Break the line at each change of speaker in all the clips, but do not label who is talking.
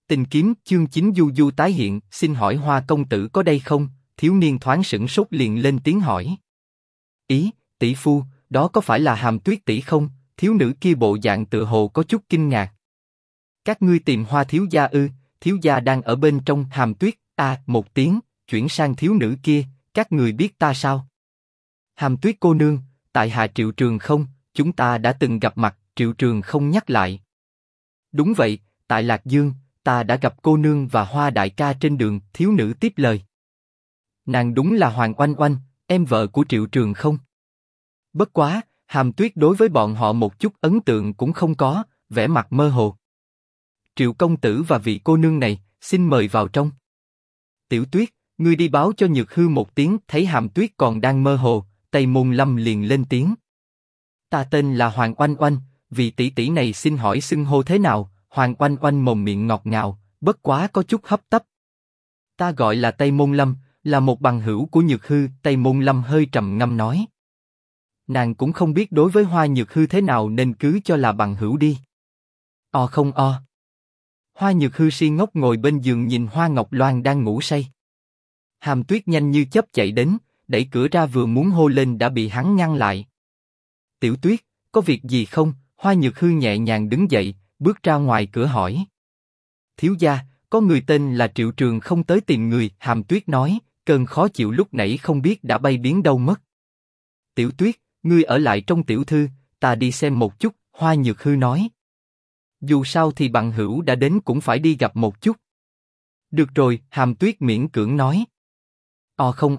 Tình kiếm chương 9 du du tái hiện, xin hỏi Hoa công tử có đây không? Thiếu niên thoáng sửng sốt liền lên tiếng hỏi. Ý, tỷ phu, đó có phải là Hàm Tuyết tỷ không? Thiếu nữ kia bộ dạng tựa hồ có chút kinh ngạc. Các ngươi tìm Hoa thiếu gia ư? Thiếu gia đang ở bên trong. Hàm Tuyết, một tiếng, chuyển sang thiếu nữ kia, các người biết ta sao? Hàm Tuyết cô nương, tại hạ Triệu Trường không, chúng ta đã từng gặp mặt. Triệu Trường không nhắc lại. Đúng vậy, tại Lạc Dương, ta đã gặp cô nương và Hoa đại ca trên đường. Thiếu nữ tiếp lời. Nàng đúng là Hoàng Oanh Oanh, em vợ của Triệu Trường không. Bất quá, Hàm Tuyết đối với bọn họ một chút ấn tượng cũng không có, vẻ mặt mơ hồ. Triệu công tử và vị cô nương này, xin mời vào trong. Tiểu Tuyết, ngươi đi báo cho Nhược Hư một tiếng. Thấy Hàm Tuyết còn đang mơ hồ, Tây Môn Lâm liền lên tiếng. Ta tên là Hoàng Oanh Oanh, vị tỷ tỷ này xin hỏi xưng hô thế nào? Hoàng Oanh Oanh mồm miệng ngọt ngào, bất quá có chút hấp tấp. Ta gọi là Tây Môn Lâm, là một bằng hữu của Nhược Hư. Tây Môn Lâm hơi trầm ngâm nói. Nàng cũng không biết đối với Hoa Nhược Hư thế nào nên cứ cho là bằng hữu đi. Không. Hoa Nhược Hư si ngốc ngồi bên giường nhìn Hoa Ngọc Loan đang ngủ say. Hàm Tuyết nhanh như chớp chạy đến, đẩy cửa ra vừa muốn hô lên đã bị hắn ngăn lại. Tiểu Tuyết, có việc gì không? Hoa Nhược Hư nhẹ nhàng đứng dậy, bước ra ngoài cửa hỏi. Thiếu gia, có người tên là Triệu Trường không tới tìm người. Hàm Tuyết nói, cơn khó chịu lúc nãy không biết đã bay biến đâu mất. Tiểu Tuyết, ngươi ở lại trong tiểu thư, ta đi xem một chút. Hoa Nhược Hư nói. Dù sao thì bằng hữu đã đến cũng phải đi gặp một chút. Được rồi, Hàm Tuyết miễn cưỡng nói. Không.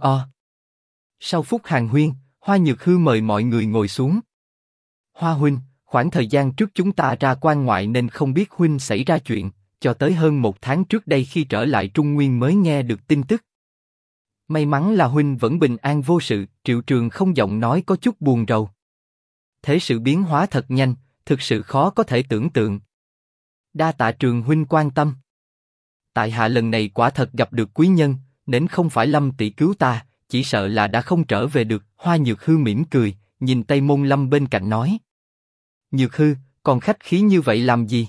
Sau phút hàn huyên, Hoa Nhược Hư mời mọi người ngồi xuống. Hoa huynh, khoảng thời gian trước chúng ta ra quan ngoại nên không biết huynh xảy ra chuyện, cho tới hơn 1 tháng trước đây khi trở lại Trung Nguyên mới nghe được tin tức. May mắn là huynh vẫn bình an vô sự. Triệu Trường không giọng nói có chút buồn rầu. Thế sự biến hóa thật nhanh, thực sự khó có thể tưởng tượng. Đa tạ Trường huynh quan tâm. Tại hạ lần này quả thật gặp được quý nhân, nếu không phải Lâm tỷ cứu ta, chỉ sợ là đã không trở về được. Hoa Nhược Hư mỉm cười, nhìn Tây Môn Lâm bên cạnh nói. Nhược Hư, còn khách khí như vậy làm gì?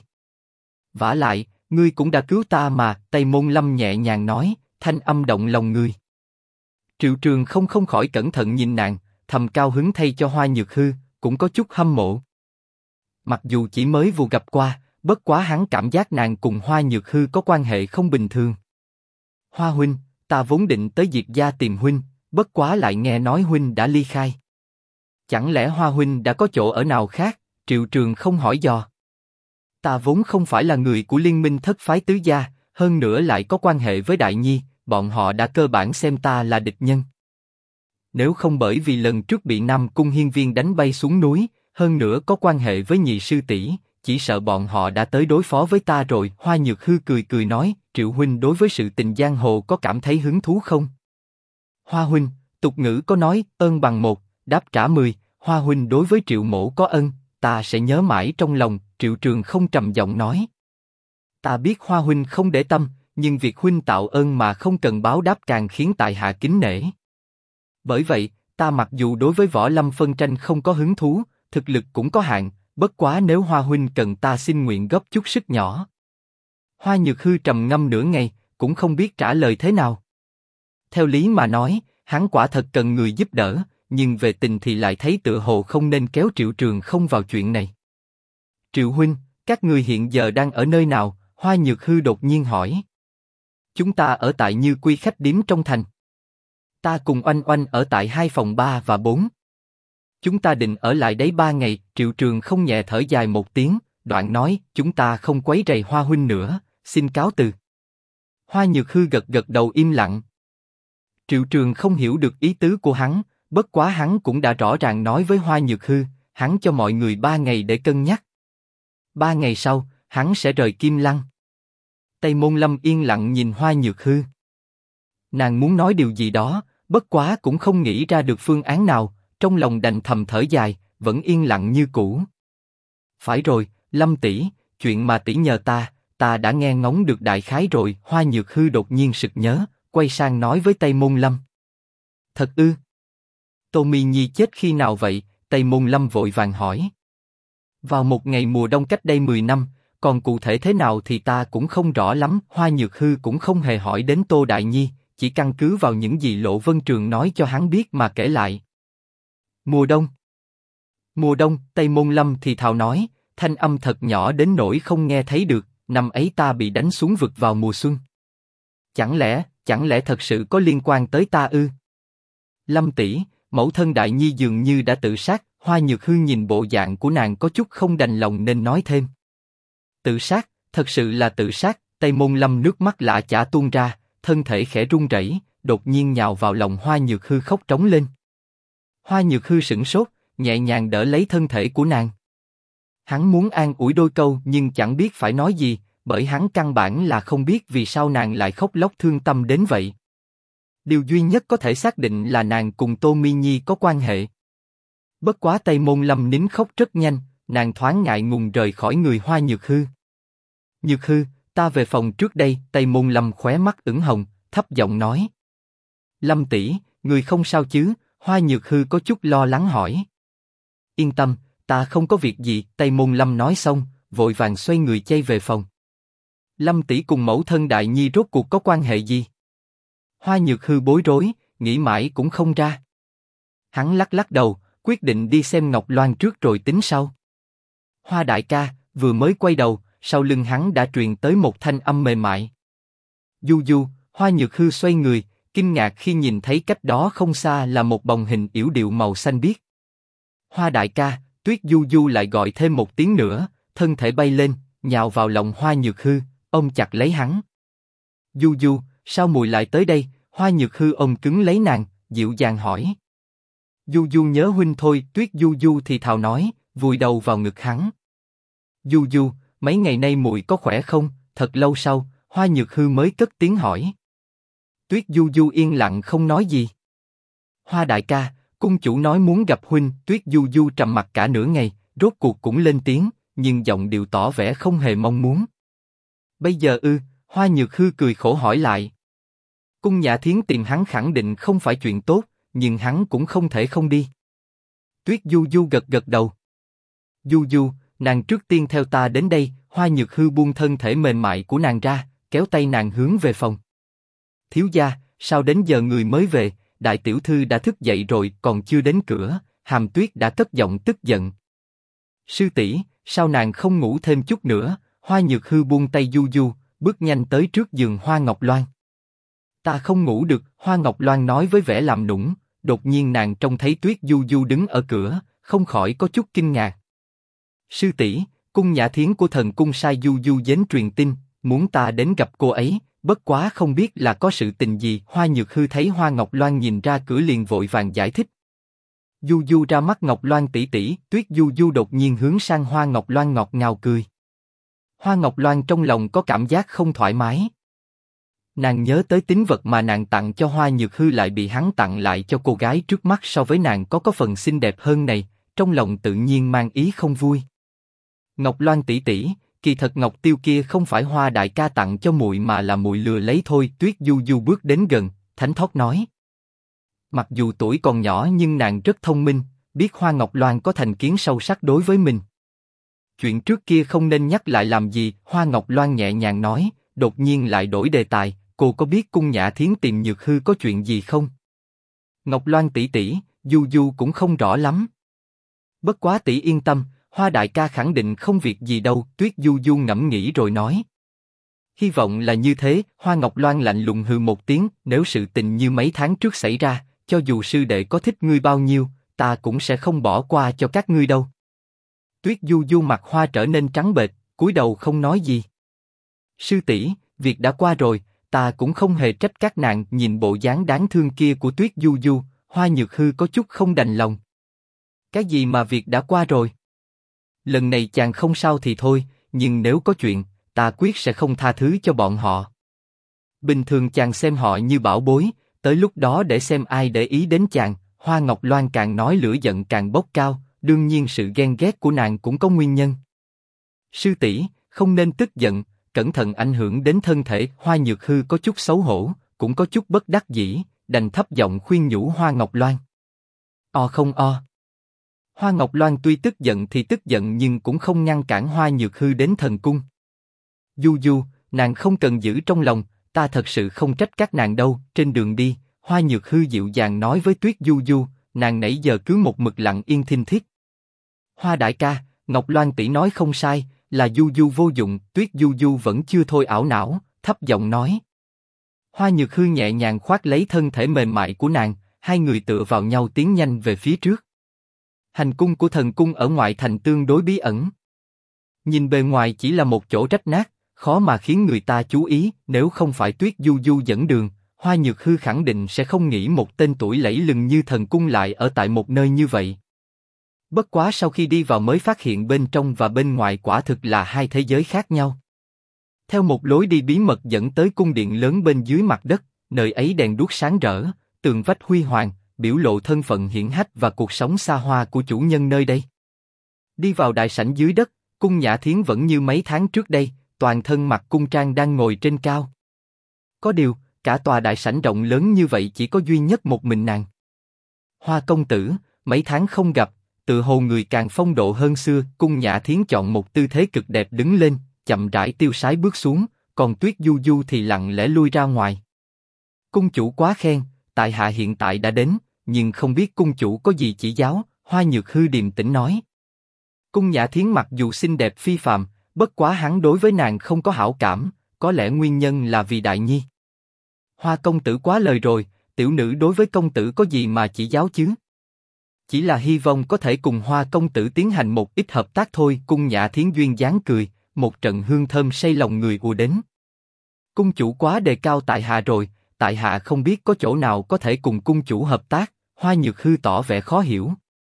Vả lại, ngươi cũng đã cứu ta mà. Tây Môn Lâm nhẹ nhàng nói, thanh âm động lòng người. Triệu Trường không khỏi cẩn thận nhìn nàng, thầm cao hứng thay cho Hoa Nhược Hư, cũng có chút hâm mộ. Mặc dù chỉ mới vừa gặp qua, bất quá hắn cảm giác nàng cùng Hoa Nhược Hư có quan hệ không bình thường. Hoa huynh, ta vốn định tới Diệt gia tìm huynh, bất quá lại nghe nói huynh đã ly khai. Chẳng lẽ Hoa huynh đã có chỗ ở nào khác? Triệu Trường không hỏi dò. Ta vốn không phải là người của liên minh thất phái tứ gia, hơn nữa lại có quan hệ với Đại Nhi, bọn họ đã cơ bản xem ta là địch nhân. Nếu không bởi vì lần trước bị Nam Cung Hiên Viên đánh bay xuống núi, hơn nữa có quan hệ với nhị sư tỷ, chỉ sợ bọn họ đã tới đối phó với ta rồi. Hoa Nhược Hư cười cười nói, Triệu huynh đối với sự tình giang hồ có cảm thấy hứng thú không? Hoa huynh, tục ngữ có nói, ơn bằng 1, đáp trả 10, Hoa huynh đối với Triệu mỗ có ân, ta sẽ nhớ mãi trong lòng. Triệu Trường không trầm giọng nói. Ta biết Hoa huynh không để tâm, nhưng việc huynh tạo ơn mà không cần báo đáp càng khiến tại hạ kính nể. Bởi vậy, ta mặc dù đối với võ lâm phân tranh không có hứng thú, thực lực cũng có hạn, bất quá nếu Hoa huynh cần ta xin nguyện góp chút sức nhỏ. Hoa Nhược Hư trầm ngâm nửa ngày, cũng không biết trả lời thế nào. Theo lý mà nói, hắn quả thật cần người giúp đỡ, nhưng về tình thì lại thấy tựa hồ không nên kéo Triệu Trường không vào chuyện này. Triệu huynh, các người hiện giờ đang ở nơi nào? Hoa Nhược Hư đột nhiên hỏi. Chúng ta ở tại Như Quy khách điếm trong thành. Ta cùng Oanh Oanh ở tại 2 phòng 3 và 4. Chúng ta định ở lại đấy 3 ngày. Triệu Trường không nhẹ thở dài một tiếng, đoạn nói, chúng ta không quấy rầy Hoa huynh nữa, xin cáo từ. Hoa Nhược Hư gật gật đầu im lặng. Triệu Trường không hiểu được ý tứ của hắn, bất quá hắn cũng đã rõ ràng nói với Hoa Nhược Hư, hắn cho mọi người 3 ngày để cân nhắc. 3 ngày sau, hắn sẽ rời Kim Lăng. Tây Môn Lâm yên lặng nhìn Hoa Nhược Hư. Nàng muốn nói điều gì đó, bất quá cũng không nghĩ ra được phương án nào, trong lòng đành thầm thở dài, vẫn yên lặng như cũ. Phải rồi, Lâm tỷ, chuyện mà tỷ nhờ ta đã nghe ngóng được đại khái rồi. Hoa Nhược Hư đột nhiên sực nhớ, quay sang nói với Tây Môn Lâm. Thật ư? Tô Mi Nhi chết khi nào vậy? Tây Môn Lâm vội vàng hỏi. Vào một ngày mùa đông cách đây 10 năm, còn cụ thể thế nào thì ta cũng không rõ lắm. Hoa Nhược Hư cũng không hề hỏi đến Tô Đại Nhi, chỉ căn cứ vào những gì Lộ Vân Trường nói cho hắn biết mà kể lại. Mùa đông. Mùa đông, Tây Môn Lâm thì thào nói, thanh âm thật nhỏ đến nỗi không nghe thấy được, năm ấy ta bị đánh xuống vực vào mùa xuân. Chẳng lẽ thật sự có liên quan tới ta ư? Lâm tỷ, mẫu thân Đại Nhi dường như đã tự sát. Hoa Nhược Hư nhìn bộ dạng của nàng có chút không đành lòng nên nói thêm. Tự sát, thật sự là tự sát. Tây Môn Lâm nước mắt lã chả tuôn ra, thân thể khẽ run rẩy, đột nhiên nhào vào lòng Hoa Nhược Hư khóc trống lên. Hoa Nhược Hư sửng sốt, nhẹ nhàng đỡ lấy thân thể của nàng. Hắn muốn an ủi đôi câu nhưng chẳng biết phải nói gì, bởi hắn căn bản là không biết vì sao nàng lại khóc lóc thương tâm đến vậy. Điều duy nhất có thể xác định là nàng cùng Tô Mi Nhi có quan hệ. Bất quá Tây Môn Lâm nín khóc rất nhanh, nàng thoáng ngại ngùng rời khỏi người Hoa Nhược Hư. Nhược Hư, ta về phòng trước đây. Tây Môn Lâm khóe mắt ửng hồng, thấp giọng nói. Lâm tỷ, người không sao chứ? Hoa Nhược Hư có chút lo lắng hỏi. Yên tâm, ta không có việc gì. Tây Môn Lâm nói xong, vội vàng xoay người chạy về phòng. Lâm tỷ cùng mẫu thân Đại Nhi rốt cuộc có quan hệ gì? Hoa Nhược Hư bối rối, nghĩ mãi cũng không ra. Hắn lắc lắc đầu, quyết định đi xem Ngọc Loan trước rồi tính sau. Hoa đại ca, vừa mới quay đầu, sau lưng hắn đã truyền tới một thanh âm mềm mại. Du Du. Hoa Nhược Hư xoay người, kinh ngạc khi nhìn thấy cách đó không xa là một bóng hình yểu điệu màu xanh biếc. Hoa đại ca. Tuyết Du Du lại gọi thêm một tiếng nữa, thân thể bay lên, nhào vào lòng Hoa Nhược Hư, ôm chặt lấy hắn. Du Du, sao mùi lại tới đây? Hoa Nhược Hư ôm cứng lấy nàng, dịu dàng hỏi. Du Du nhớ huynh thôi. Tuyết Du Du thì thào nói, vùi đầu vào ngực hắn. Du Du, mấy ngày nay muội có khỏe không? Thật lâu sau, Hoa Nhược Hư mới cất tiếng hỏi. Tuyết Du Du yên lặng không nói gì. Hoa đại ca, cung chủ nói muốn gặp huynh. Tuyết Du Du trầm mặc cả nửa ngày, rốt cuộc cũng lên tiếng, nhưng giọng điệu tỏ vẻ không hề mong muốn. Bây giờ ư? Hoa Nhược Hư cười khổ hỏi lại. Cung Nhã Thiến tìm hắn khẳng định không phải chuyện tốt, nhưng hắn cũng không thể không đi. Tuyết Du Du gật gật đầu. Du Du, nàng trước tiên theo ta đến đây. Hoa Nhược Hư buông thân thể mềm mại của nàng ra, kéo tay nàng hướng về phòng. Thiếu gia, sao đến giờ người mới về? Đại tiểu thư đã thức dậy rồi, còn chưa đến cửa. Hàm Tuyết đã cất giọng tức giận. Sư tỷ, sao nàng không ngủ thêm chút nữa? Hoa Nhược Hư buông tay Du Du, bước nhanh tới trước giường Hoa Ngọc Loan. Ta không ngủ được. Hoa Ngọc Loan nói với vẻ làm nũng. Đột nhiên nàng trông thấy Tuyết Du Du đứng ở cửa, không khỏi có chút kinh ngạc. Sư tỷ, cung Nhã Thiến của thần cung sai Du Du đến truyền tin, muốn ta đến gặp cô ấy, bất quá không biết là có sự tình gì. Hoa Nhược Hư thấy Hoa Ngọc Loan nhìn ra cửa liền vội vàng giải thích. Du Du ra mắt Ngọc Loan tỷ tỷ. Tuyết Du Du đột nhiên hướng sang Hoa Ngọc Loan ngọt ngào cười. Hoa Ngọc Loan trong lòng có cảm giác không thoải mái. Nàng nhớ tới tín vật mà nàng tặng cho Hoa Nhược Hư lại bị hắn tặng lại cho cô gái trước mắt so với nàng có phần xinh đẹp hơn này, trong lòng tự nhiên mang ý không vui. Ngọc Loan tỷ tỷ, kỳ thật ngọc tiêu kia không phải Hoa đại ca tặng cho muội mà là muội lừa lấy thôi. Tuyết Du Du bước đến gần, thánh thót nói. Mặc dù tuổi còn nhỏ nhưng nàng rất thông minh, biết Hoa Ngọc Loan có thành kiến sâu sắc đối với mình. Chuyện trước kia không nên nhắc lại làm gì. Hoa Ngọc Loan nhẹ nhàng nói, đột nhiên lại đổi đề tài. Cô có biết cung Nhã Thiến tìm Nhược Hư có chuyện gì không? Ngọc Loan tỷ tỷ, Du Du cũng không rõ lắm. Bất quá tỷ yên tâm, Hoa đại ca khẳng định không việc gì đâu. Tuyết Du Du ngẫm nghĩ rồi nói. Hy vọng là như thế. Hoa Ngọc Loan lạnh lùng hừ một tiếng. Nếu sự tình như mấy tháng trước xảy ra, cho dù sư đệ có thích ngươi bao nhiêu, ta cũng sẽ không bỏ qua cho các ngươi đâu. Tuyết Du Du mặt hoa trở nên trắng bệch, cúi đầu không nói gì. Sư tỷ, việc đã qua rồi, ta cũng không hề trách các nàng. Nhìn bộ dáng đáng thương kia của Tuyết Du Du, Hoa Nhược Hư có chút không đành lòng. Cái gì mà việc đã qua rồi? Lần này chàng không sao thì thôi, nhưng nếu có chuyện, ta quyết sẽ không tha thứ cho bọn họ. Bình thường chàng xem họ như bảo bối, tới lúc đó để xem ai để ý đến chàng. Hoa Ngọc Loan càng nói lửa giận càng bốc cao, đương nhiên sự ghen ghét của nàng cũng có nguyên nhân. Sư tỷ, không nên tức giận, cẩn thận ảnh hưởng đến thân thể. Hoa Nhược Hư có chút xấu hổ, cũng có chút bất đắc dĩ, đành thấp giọng khuyên nhủ Hoa Ngọc Loan. O không o. Hoa Ngọc Loan tuy tức giận thì tức giận nhưng cũng không ngăn cản Hoa Nhược Hư đến thần cung. Du Du, nàng không cần giữ trong lòng, ta thật sự không trách các nàng đâu. Trên đường đi, Hoa Nhược Hư dịu dàng nói với Tuyết Du Du, nàng nãy giờ cứ một mực lặng yên thinh thiết. Hoa đại ca, Ngọc Loan tỷ nói không sai, là Du Du vô dụng. Tuyết Du Du vẫn chưa thôi ảo não, thấp giọng nói. Hoa Nhược Hư nhẹ nhàng khoác lấy thân thể mềm mại của nàng, hai người tựa vào nhau tiến nhanh về phía trước. Hành cung của thần cung ở ngoại thành tương đối bí ẩn. Nhìn bề ngoài chỉ là một chỗ rách nát, khó mà khiến người ta chú ý. Nếu không phải Tuyết Du Du dẫn đường, Hoa Nhược Hư khẳng định sẽ không nghĩ một tên tuổi lẫy lừng như thần cung lại ở tại một nơi như vậy. Bất quá sau khi đi vào mới phát hiện bên trong và bên ngoài quả thực là hai thế giới khác nhau. Theo một lối đi bí mật dẫn tới cung điện lớn bên dưới mặt đất, nơi ấy đèn đuốc sáng rỡ, tường vách huy hoàng, biểu lộ thân phận hiển hách và cuộc sống xa hoa của chủ nhân nơi đây. Đi vào đại sảnh dưới đất, Cung Nhã Thiến vẫn như mấy tháng trước đây, toàn thân mặc cung trang đang ngồi trên cao. Có điều, cả tòa đại sảnh rộng lớn như vậy chỉ có duy nhất một mình nàng. Hoa công tử, mấy tháng không gặp, tự hồ người càng phong độ hơn xưa. Cung Nhã Thiến chọn một tư thế cực đẹp đứng lên, chậm rãi tiêu sái bước xuống, còn Tuyết Du Du thì lặng lẽ lui ra ngoài. Cung chủ quá khen, tại hạ hiện tại đã đến, nhưng không biết cung chủ có gì chỉ giáo. Hoa Nhược Hư điềm tĩnh nói. Cung Nhã Thiến mặc dù xinh đẹp phi phàm, bất quá hắn đối với nàng không có hảo cảm, có lẽ nguyên nhân là vì Đại Nhi. Hoa công tử quá lời rồi, tiểu nữ đối với công tử có gì mà chỉ giáo chứ? Chỉ là hy vọng có thể cùng Hoa công tử tiến hành một ít hợp tác thôi. Cung Nhã Thiến duyên dáng cười, một trận hương thơm say lòng người ùa đến. Cung chủ quá đề cao tại hạ rồi, tại hạ không biết có chỗ nào có thể cùng cung chủ hợp tác. Hoa Nhược Hư tỏ vẻ khó hiểu.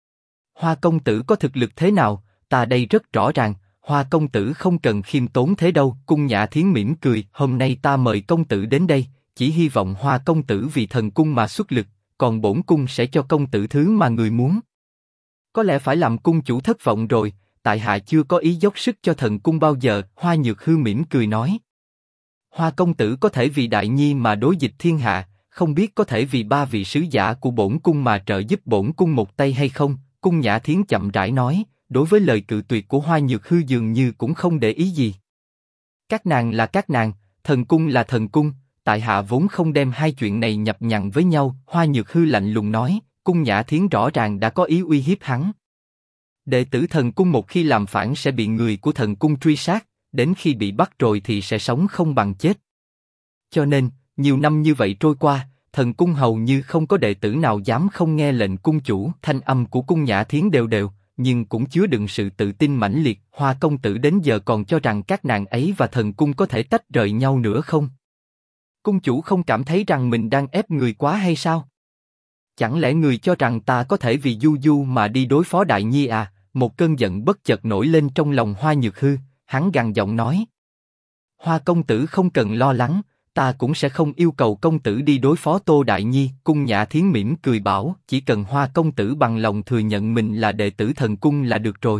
Hoa công tử có thực lực thế nào, ta đây rất rõ ràng. Hoa công tử không cần khiêm tốn thế đâu. Cung Nhã Thiến mỉm cười, hôm nay ta mời công tử đến đây, chỉ hy vọng Hoa công tử vì thần cung mà xuất lực, còn bổn cung sẽ cho công tử thứ mà người muốn. Có lẽ phải làm cung chủ thất vọng rồi, tại hạ chưa có ý dốc sức cho thần cung bao giờ. Hoa Nhược Hư mỉm cười nói. Hoa công tử có thể vì Đại Nhi mà đối dịch thiên hạ, không biết có thể vì ba vị sứ giả của bổn cung mà trợ giúp bổn cung một tay hay không? Cung Nhã Thiến chậm rãi nói, đối với lời cự tuyệt của Hoa Nhược Hư dường như cũng không để ý gì. Các nàng là các nàng, thần cung là thần cung, tại hạ vốn không đem hai chuyện này nhập nhằng với nhau. Hoa Nhược Hư lạnh lùng nói. Cung Nhã Thiến rõ ràng đã có ý uy hiếp hắn. Đệ tử thần cung một khi làm phản sẽ bị người của thần cung truy sát, đến khi bị bắt rồi thì sẽ sống không bằng chết. Cho nên, nhiều năm như vậy trôi qua, thần cung hầu như không có đệ tử nào dám không nghe lệnh cung chủ. Thanh âm của Cung Nhã Thiến đều đều, nhưng cũng chứa đựng sự tự tin mãnh liệt. Hoa công tử đến giờ còn cho rằng các nàng ấy và thần cung có thể tách rời nhau nữa không? Cung chủ không cảm thấy rằng mình đang ép người quá hay sao? Chẳng lẽ người cho rằng ta có thể vì Du Du mà đi đối phó Đại Nhi à? Một cơn giận bất chợt nổi lên trong lòng Hoa Nhược Hư, hắn gằn giọng nói. Hoa công tử không cần lo lắng, ta cũng sẽ không yêu cầu công tử đi đối phó Tô Đại Nhi. Cung Nhã Thiến mỉm cười bảo, chỉ cần Hoa công tử bằng lòng thừa nhận mình là đệ tử thần cung là được rồi.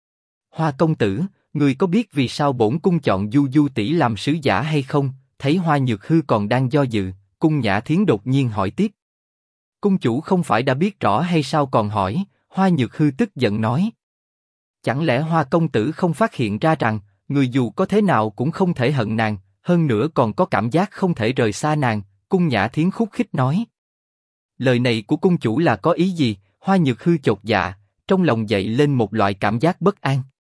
Hoa công tử, người có biết vì sao bổn cung chọn Du Du tỷ làm sứ giả hay không? Thấy Hoa Nhược Hư còn đang do dự, Cung Nhã Thiến đột nhiên hỏi tiếp. Cung chủ không phải đã biết rõ hay sao còn hỏi? Hoa Nhược Hư tức giận nói. Chẳng lẽ Hoa công tử không phát hiện ra rằng, người dù có thế nào cũng không thể hận nàng, hơn nữa còn có cảm giác không thể rời xa nàng? Cung Nhã Thiến khúc khích nói. Lời này của cung chủ là có ý gì? Hoa Nhược Hư chột dạ, trong lòng dậy lên một loại cảm giác bất an.